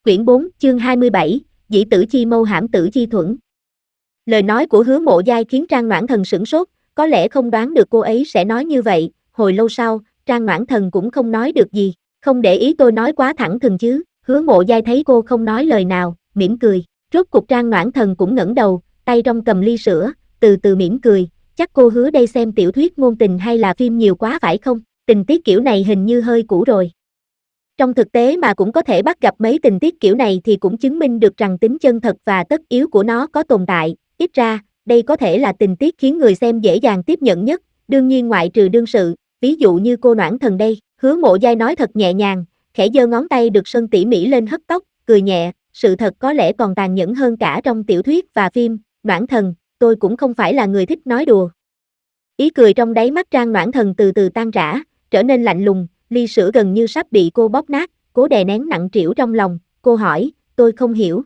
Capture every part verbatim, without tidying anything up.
Quyển bốn, chương hai mươi bảy, dĩ tử chi mâu hãm tử chi thuẫn. Lời nói của Hứa Mộ Giai khiến Trang Noãn Thần sửng sốt, có lẽ không đoán được cô ấy sẽ nói như vậy. Hồi lâu sau, Trang Noãn Thần cũng không nói được gì, không để ý tôi nói quá thẳng thừng chứ. Hứa Mộ Giai thấy cô không nói lời nào, mỉm cười. Rốt cục Trang Noãn Thần cũng ngẩng đầu, tay trong cầm ly sữa, từ từ mỉm cười. Chắc cô Hứa đây xem tiểu thuyết ngôn tình hay là phim nhiều quá phải không? Tình tiết kiểu này hình như hơi cũ rồi. Trong thực tế mà cũng có thể bắt gặp mấy tình tiết kiểu này thì cũng chứng minh được rằng tính chân thật và tất yếu của nó có tồn tại. Ít ra, đây có thể là tình tiết khiến người xem dễ dàng tiếp nhận nhất, đương nhiên ngoại trừ đương sự, ví dụ như cô Noãn Thần đây. Hứa Mộ Giai nói thật nhẹ nhàng, khẽ giơ ngón tay được sơn tỉ mỉ lên hất tóc, cười nhẹ, sự thật có lẽ còn tàn nhẫn hơn cả trong tiểu thuyết và phim. Noãn Thần, tôi cũng không phải là người thích nói đùa. Ý cười trong đáy mắt Trang Noãn Thần từ từ tan rã, trở nên lạnh lùng. Ly sữa gần như sắp bị cô bóp nát, cố đè nén nặng trĩu trong lòng, cô hỏi, tôi không hiểu.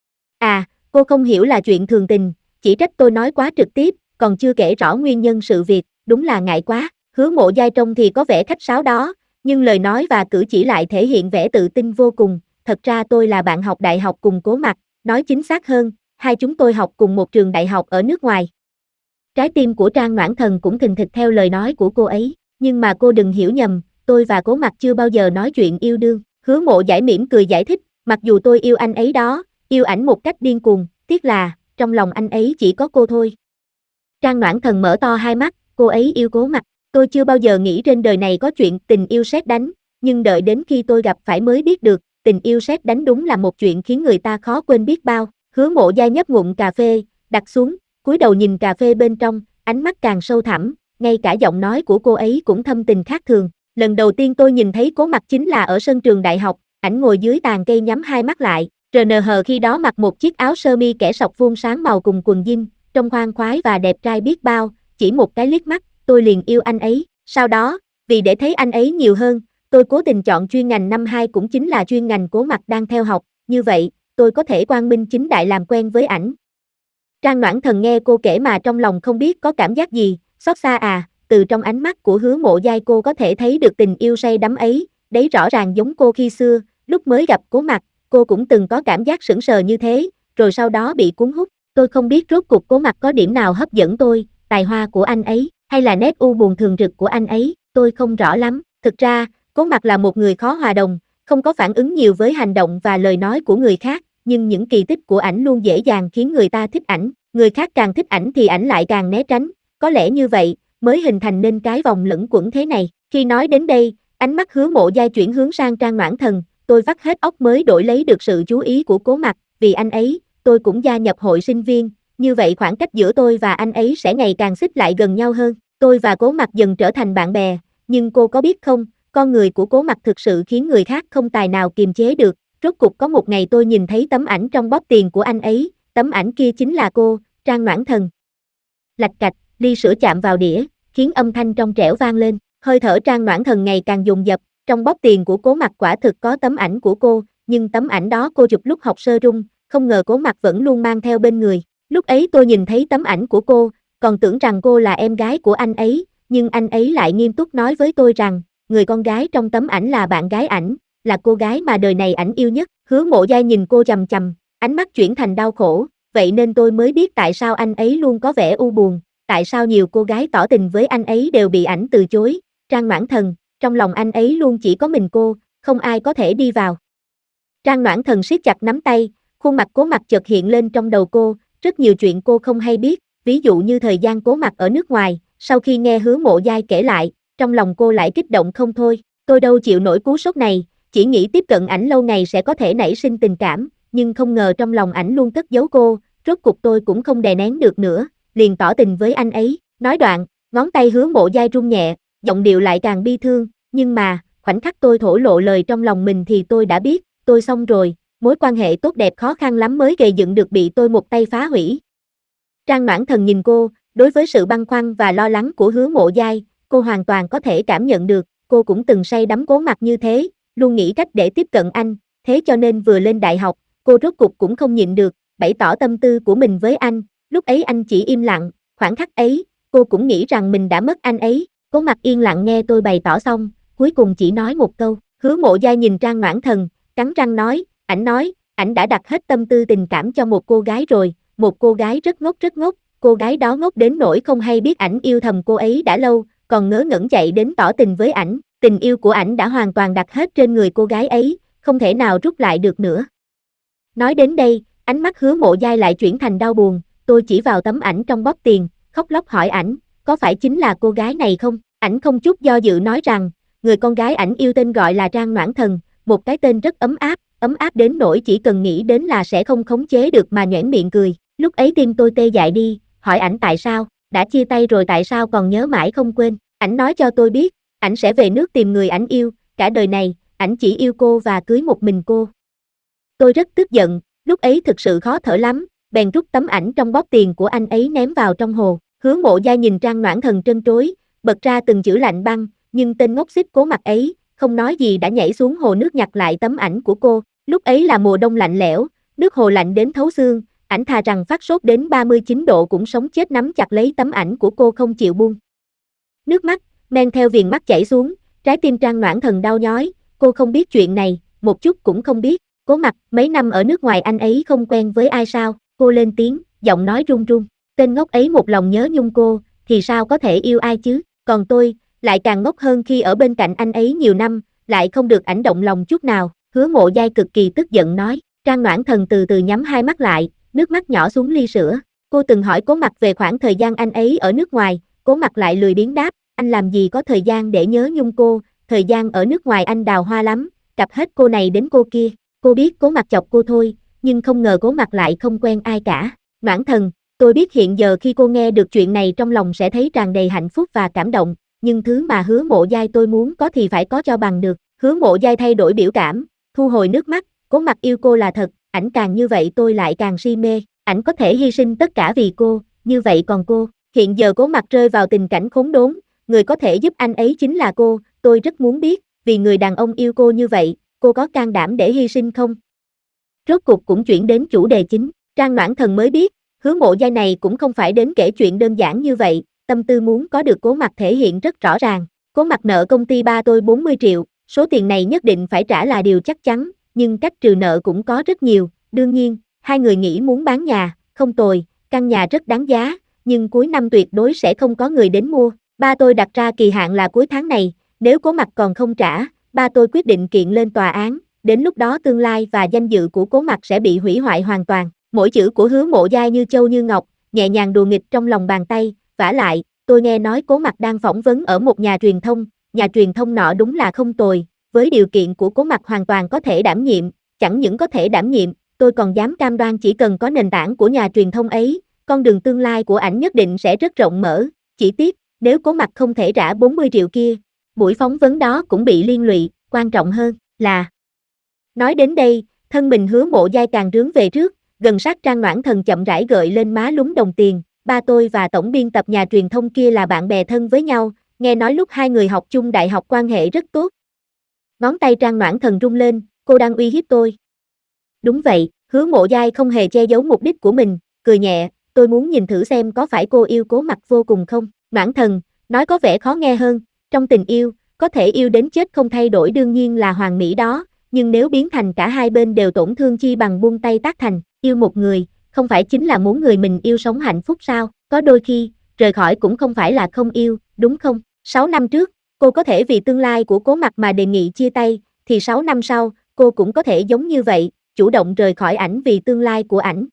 À, cô không hiểu là chuyện thường tình, chỉ trách tôi nói quá trực tiếp, còn chưa kể rõ nguyên nhân sự việc, đúng là ngại quá. Hứa Mộ Giai trông thì có vẻ khách sáo đó, nhưng lời nói và cử chỉ lại thể hiện vẻ tự tin vô cùng. Thật ra tôi là bạn học đại học cùng Cố Mặc, nói chính xác hơn, hai chúng tôi học cùng một trường đại học ở nước ngoài. Trái tim của Trang Noãn Thần cũng thình thịch theo lời nói của cô ấy, nhưng mà cô đừng hiểu nhầm. Tôi và Cố Mặc chưa bao giờ nói chuyện yêu đương. Hứa Mộ Giai mỉm cười giải thích, mặc dù tôi yêu anh ấy đó, yêu ảnh một cách điên cuồng, tiếc là, trong lòng anh ấy chỉ có cô thôi. Trang Noãn Thần mở to hai mắt, cô ấy yêu Cố Mặc, tôi chưa bao giờ nghĩ trên đời này có chuyện tình yêu sét đánh, nhưng đợi đến khi tôi gặp phải mới biết được, tình yêu sét đánh đúng là một chuyện khiến người ta khó quên biết bao. Hứa Mộ Giai nhấp ngụm cà phê, đặt xuống, cúi đầu nhìn cà phê bên trong, ánh mắt càng sâu thẳm, ngay cả giọng nói của cô ấy cũng thâm tình khác thường. Lần đầu tiên tôi nhìn thấy Cố Mặc chính là ở sân trường đại học, ảnh ngồi dưới tàn cây nhắm hai mắt lại, rờ en hờ khi đó mặc một chiếc áo sơ mi kẻ sọc vuông sáng màu cùng quần jean, trông khoan khoái và đẹp trai biết bao, chỉ một cái liếc mắt, tôi liền yêu anh ấy. Sau đó, vì để thấy anh ấy nhiều hơn, tôi cố tình chọn chuyên ngành năm hai cũng chính là chuyên ngành Cố Mặc đang theo học, như vậy, tôi có thể quang minh chính đại làm quen với ảnh. Trang Noãn Thần nghe cô kể mà trong lòng không biết có cảm giác gì, xót xa à. Từ trong ánh mắt của Hứa Mộ Giai cô có thể thấy được tình yêu say đắm ấy, đấy rõ ràng giống cô khi xưa, lúc mới gặp Cố Mặc, cô cũng từng có cảm giác sững sờ như thế, rồi sau đó bị cuốn hút. Tôi không biết rốt cuộc Cố Mặc có điểm nào hấp dẫn tôi, tài hoa của anh ấy, hay là nét u buồn thường trực của anh ấy, tôi không rõ lắm. Thực ra, Cố Mặc là một người khó hòa đồng, không có phản ứng nhiều với hành động và lời nói của người khác, nhưng những kỳ tích của ảnh luôn dễ dàng khiến người ta thích ảnh, người khác càng thích ảnh thì ảnh lại càng né tránh, có lẽ như vậy mới hình thành nên cái vòng luẩn quẩn thế này. Khi nói đến đây, ánh mắt Hứa Mộ Giai chuyển hướng sang Trang Noãn Thần, tôi vắt hết óc mới đổi lấy được sự chú ý của Cố Mặc, vì anh ấy, tôi cũng gia nhập hội sinh viên, như vậy khoảng cách giữa tôi và anh ấy sẽ ngày càng xích lại gần nhau hơn. Tôi và Cố Mặc dần trở thành bạn bè, nhưng cô có biết không, con người của Cố Mặc thực sự khiến người khác không tài nào kiềm chế được. Rốt cục có một ngày tôi nhìn thấy tấm ảnh trong bóp tiền của anh ấy, tấm ảnh kia chính là cô, Trang Noãn Thần. Lạch cạch, ly sữa chạm vào đĩa, khiến âm thanh trong trẻo vang lên, hơi thở Trang Noãn Thần ngày càng dồn dập, trong bóp tiền của Cố Mặc quả thực có tấm ảnh của cô, nhưng tấm ảnh đó cô chụp lúc học sơ trung, không ngờ Cố Mặc vẫn luôn mang theo bên người. Lúc ấy tôi nhìn thấy tấm ảnh của cô, còn tưởng rằng cô là em gái của anh ấy, nhưng anh ấy lại nghiêm túc nói với tôi rằng, người con gái trong tấm ảnh là bạn gái ảnh, là cô gái mà đời này ảnh yêu nhất. Hứa Mộ Giai nhìn cô chằm chằm, ánh mắt chuyển thành đau khổ, vậy nên tôi mới biết tại sao anh ấy luôn có vẻ u buồn, tại sao nhiều cô gái tỏ tình với anh ấy đều bị ảnh từ chối. Trang Noãn Thần, trong lòng anh ấy luôn chỉ có mình cô, không ai có thể đi vào. Trang Noãn Thần siết chặt nắm tay, khuôn mặt Cố Mặc chợt hiện lên trong đầu cô, rất nhiều chuyện cô không hay biết, ví dụ như thời gian Cố Mặc ở nước ngoài. Sau khi nghe Hứa Mộ Giai kể lại, trong lòng cô lại kích động không thôi. Tôi đâu chịu nổi cú sốc này, chỉ nghĩ tiếp cận ảnh lâu ngày sẽ có thể nảy sinh tình cảm, nhưng không ngờ trong lòng ảnh luôn cất giấu cô. Rốt cuộc tôi cũng không đè nén được nữa, liền tỏ tình với anh ấy. Nói đoạn, ngón tay Hứa Mộ Giai run nhẹ, giọng điệu lại càng bi thương, nhưng mà, khoảnh khắc tôi thổ lộ lời trong lòng mình thì tôi đã biết, tôi xong rồi, mối quan hệ tốt đẹp khó khăn lắm mới gầy dựng được bị tôi một tay phá hủy. Trang Noãn Thần nhìn cô, đối với sự băn khoăn và lo lắng của Hứa Mộ Giai, cô hoàn toàn có thể cảm nhận được, cô cũng từng say đắm Cố Mặc như thế, luôn nghĩ cách để tiếp cận anh, thế cho nên vừa lên đại học, cô rốt cục cũng không nhịn được, bày tỏ tâm tư của mình với anh, lúc ấy anh chỉ im lặng, khoảnh khắc ấy, cô cũng nghĩ rằng mình đã mất anh ấy. Cố Mặc yên lặng nghe tôi bày tỏ xong, cuối cùng chỉ nói một câu. Hứa Mộ Giai nhìn Trang Noãn Thần, cắn răng nói, Ảnh nói, ảnh đã đặt hết tâm tư tình cảm cho một cô gái rồi, một cô gái rất ngốc rất ngốc, cô gái đó ngốc đến nỗi không hay biết ảnh yêu thầm cô ấy đã lâu, còn ngớ ngẩn chạy đến tỏ tình với ảnh, tình yêu của ảnh đã hoàn toàn đặt hết trên người cô gái ấy, không thể nào rút lại được nữa. Nói đến đây, ánh mắt Hứa Mộ Giai lại chuyển thành đau buồn, tôi chỉ vào tấm ảnh trong bóp tiền, khóc lóc hỏi ảnh, có phải chính là cô gái này không? Ảnh không chút do dự nói rằng, người con gái ảnh yêu tên gọi là Trang Noãn Thần, một cái tên rất ấm áp, ấm áp đến nỗi chỉ cần nghĩ đến là sẽ không khống chế được mà nhoẻn miệng cười. Lúc ấy tim tôi tê dại đi, hỏi ảnh tại sao, đã chia tay rồi tại sao còn nhớ mãi không quên. Ảnh nói cho tôi biết, ảnh sẽ về nước tìm người ảnh yêu, cả đời này, ảnh chỉ yêu cô và cưới một mình cô. Tôi rất tức giận, lúc ấy thực sự khó thở lắm, bèn rút tấm ảnh trong bóp tiền của anh ấy ném vào trong hồ. Hứa Mộ Giai nhìn Trang Noãn Thần trân trối, bật ra từng chữ lạnh băng, nhưng tên ngốc xích cố mặt ấy, không nói gì đã nhảy xuống hồ nước nhặt lại tấm ảnh của cô. Lúc ấy là mùa đông lạnh lẽo, nước hồ lạnh đến thấu xương, ảnh thà rằng phát sốt đến ba mươi chín độ cũng sống chết nắm chặt lấy tấm ảnh của cô không chịu buông. Nước mắt, men theo viền mắt chảy xuống, trái tim Trang Noãn Thần đau nhói, cô không biết chuyện này, một chút cũng không biết. Cố Mặc, mấy năm ở nước ngoài anh ấy không quen với ai sao? Cô lên tiếng, giọng nói run run. Tên ngốc ấy một lòng nhớ nhung cô, thì sao có thể yêu ai chứ? Còn tôi, lại càng ngốc hơn khi ở bên cạnh anh ấy nhiều năm, lại không được ảnh động lòng chút nào. Hứa Mộ Giai cực kỳ tức giận nói. Trang Noãn Thần từ từ nhắm hai mắt lại, nước mắt nhỏ xuống ly sữa. Cô từng hỏi Cố Mặc về khoảng thời gian anh ấy ở nước ngoài, Cố Mặc lại lười biếng đáp, anh làm gì có thời gian để nhớ nhung cô, thời gian ở nước ngoài anh đào hoa lắm, cặp hết cô này đến cô kia. Cô biết Cố Mặc chọc cô thôi, nhưng không ngờ Cố Mặc lại không quen ai cả. Noãn Thần, tôi biết hiện giờ khi cô nghe được chuyện này trong lòng sẽ thấy tràn đầy hạnh phúc và cảm động, nhưng thứ mà Hứa Mộ Giai tôi muốn có thì phải có cho bằng được. Hứa Mộ Giai thay đổi biểu cảm, thu hồi nước mắt, Cố Mặc yêu cô là thật, ảnh càng như vậy tôi lại càng si mê, ảnh có thể hy sinh tất cả vì cô, như vậy còn cô, hiện giờ Cố Mặc rơi vào tình cảnh khốn đốn, người có thể giúp anh ấy chính là cô, tôi rất muốn biết, vì người đàn ông yêu cô như vậy, cô có can đảm để hy sinh không? Rốt cuộc cũng chuyển đến chủ đề chính, Trang Noãn Thần mới biết, Hứa Mộ Giai này cũng không phải đến kể chuyện đơn giản như vậy, tâm tư muốn có được Cố Mặc thể hiện rất rõ ràng. Cố Mặc nợ công ty ba tôi bốn mươi triệu, số tiền này nhất định phải trả là điều chắc chắn, nhưng cách trừ nợ cũng có rất nhiều, đương nhiên, hai người nghĩ muốn bán nhà, không tồi, căn nhà rất đáng giá, nhưng cuối năm tuyệt đối sẽ không có người đến mua. Ba tôi đặt ra kỳ hạn là cuối tháng này, nếu Cố Mặc còn không trả, ba tôi quyết định kiện lên tòa án, đến lúc đó tương lai và danh dự của Cố Mặc sẽ bị hủy hoại hoàn toàn. Mỗi chữ của Hứa Mộ Giai như châu như ngọc, nhẹ nhàng đùa nghịch trong lòng bàn tay, vả lại, tôi nghe nói Cố Mặc đang phỏng vấn ở một nhà truyền thông, nhà truyền thông nọ đúng là không tồi, với điều kiện của Cố Mặc hoàn toàn có thể đảm nhiệm, chẳng những có thể đảm nhiệm, tôi còn dám cam đoan chỉ cần có nền tảng của nhà truyền thông ấy, con đường tương lai của ảnh nhất định sẽ rất rộng mở, chỉ tiếc, nếu Cố Mặc không thể trả bốn mươi triệu kia, buổi phỏng vấn đó cũng bị liên lụy, quan trọng hơn là... Nói đến đây, thân mình Hứa Mộ Giai càng rướn về trước, gần sát Trang Noãn Thần chậm rãi gợi lên má lúm đồng tiền, ba tôi và tổng biên tập nhà truyền thông kia là bạn bè thân với nhau, nghe nói lúc hai người học chung đại học quan hệ rất tốt. Ngón tay Trang Noãn Thần rung lên, cô đang uy hiếp tôi. Đúng vậy, Hứa Mộ Giai không hề che giấu mục đích của mình, cười nhẹ, tôi muốn nhìn thử xem có phải cô yêu Cố Mặc vô cùng không. Noãn Thần, nói có vẻ khó nghe hơn, trong tình yêu, có thể yêu đến chết không thay đổi đương nhiên là hoàn mỹ đó, nhưng nếu biến thành cả hai bên đều tổn thương chi bằng buông tay tác thành, yêu một người, không phải chính là muốn người mình yêu sống hạnh phúc sao, có đôi khi, rời khỏi cũng không phải là không yêu, đúng không? Sáu năm trước, cô có thể vì tương lai của Cố Mặc mà đề nghị chia tay, thì sáu năm sau, cô cũng có thể giống như vậy, chủ động rời khỏi ảnh vì tương lai của ảnh.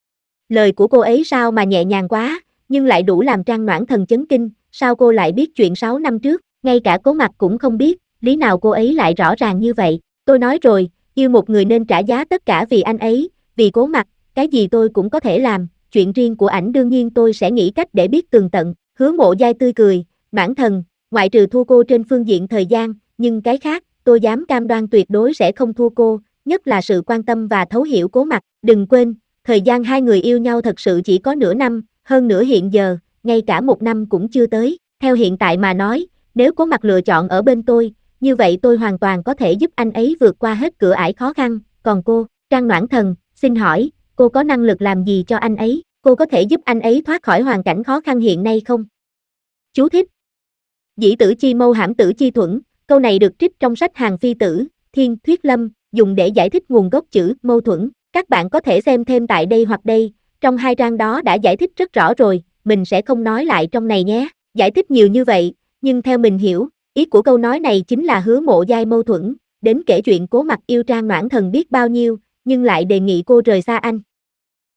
Lời của cô ấy sao mà nhẹ nhàng quá, nhưng lại đủ làm Trang Noãn Thần chấn kinh, sao cô lại biết chuyện sáu năm trước, ngay cả Cố Mặc cũng không biết, lý nào cô ấy lại rõ ràng như vậy. Tôi nói rồi, yêu một người nên trả giá tất cả vì anh ấy, vì Cố Mặc, cái gì tôi cũng có thể làm, chuyện riêng của ảnh đương nhiên tôi sẽ nghĩ cách để biết tường tận. Hứa Mộ Giai tươi cười, Noãn Thần, ngoại trừ thua cô trên phương diện thời gian, nhưng cái khác, tôi dám cam đoan tuyệt đối sẽ không thua cô, nhất là sự quan tâm và thấu hiểu Cố Mặc. Đừng quên, thời gian hai người yêu nhau thật sự chỉ có nửa năm, hơn nữa hiện giờ, ngay cả một năm cũng chưa tới. Theo hiện tại mà nói, nếu Cố Mặc lựa chọn ở bên tôi, như vậy tôi hoàn toàn có thể giúp anh ấy vượt qua hết cửa ải khó khăn, còn cô, Trang Noãn Thần, xin hỏi, cô có năng lực làm gì cho anh ấy, cô có thể giúp anh ấy thoát khỏi hoàn cảnh khó khăn hiện nay không? Chú thích. Dĩ tử chi mâu hãm tử chi thuẫn, câu này được trích trong sách Hàng Phi Tử, Thiên Thuyết Lâm, dùng để giải thích nguồn gốc chữ mâu thuẫn. Các bạn có thể xem thêm tại đây hoặc đây, trong hai trang đó đã giải thích rất rõ rồi, mình sẽ không nói lại trong này nhé. Giải thích nhiều như vậy, nhưng theo mình hiểu, ý của câu nói này chính là Hứa Mộ Giai mâu thuẫn, đến kể chuyện Cố Mặc yêu Trang Noãn Thần biết bao nhiêu, nhưng lại đề nghị cô rời xa anh.